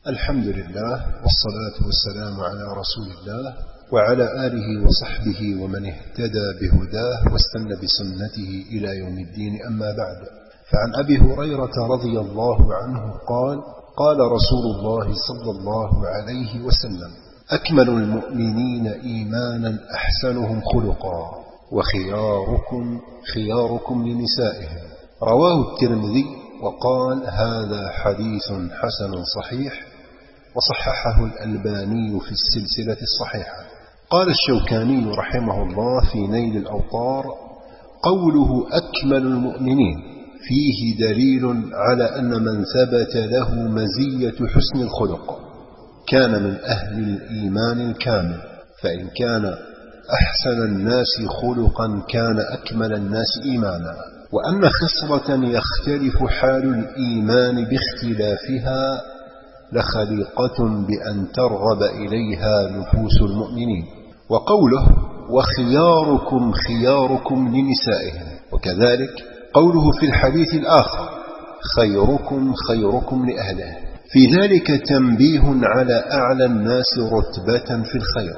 الحمد لله والصلاة والسلام على رسول الله وعلى آله وصحبه ومن اهتدى بهداه واستنى بسنته إلى يوم الدين. أما بعد، فعن أبي هريرة رضي الله عنه قال: قال رسول الله صلى الله عليه وسلم: أكمل المؤمنين إيمانا أحسنهم خلقا، وخياركم خياركم لنسائهم. رواه الترمذي وقال: هذا حديث حسن صحيح، وصححه الألباني في السلسلة الصحيحة. قال الشوكاني رحمه الله في نيل الأوطار: قوله أكمل المؤمنين فيه دليل على أن من ثبت له مزية حسن الخلق كان من أهل الإيمان الكامل، فإن كان أحسن الناس خلقا كان أكمل الناس إيمانا. وأن خصلة يختلف حال الإيمان باختلافها لخليقة بأن ترغب إليها نفوس المؤمنين. وقوله: وخياركم خياركم لنسائهم، وكذلك قوله في الحديث الآخر: خيركم خيركم لأهله، في ذلك تنبيه على أعلى الناس رتبة في الخير،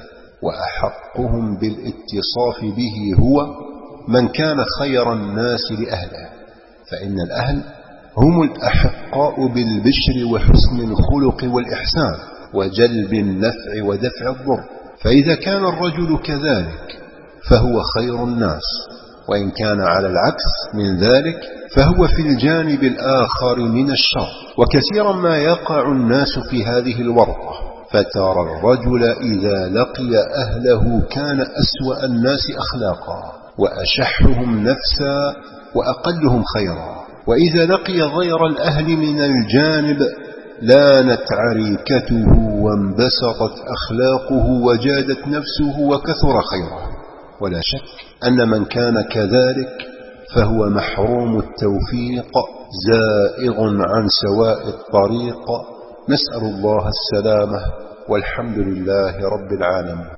وأحقهم بالاتصاف به هو من كان خير الناس لأهله، فإن الأهل هم الأحقاء بالبشر وحسن الخلق والإحسان وجلب النفع ودفع الضر. فإذا كان الرجل كذلك فهو خير الناس، وإن كان على العكس من ذلك فهو في الجانب الآخر من الشر. وكثيرا ما يقع الناس في هذه الورطة، فترى الرجل إذا لقي أهله كان أسوأ الناس أخلاقا، وأشحهم نفسا، وأقلهم خيرا، وإذا لقي غير الأهل من الجانب لانت عريكته وانبسطت أخلاقه وجادت نفسه وكثر خيره. ولا شك أن من كان كذلك فهو محروم التوفيق، زائغ عن سواء الطريق. نسأل الله السلامة، والحمد لله رب العالمين.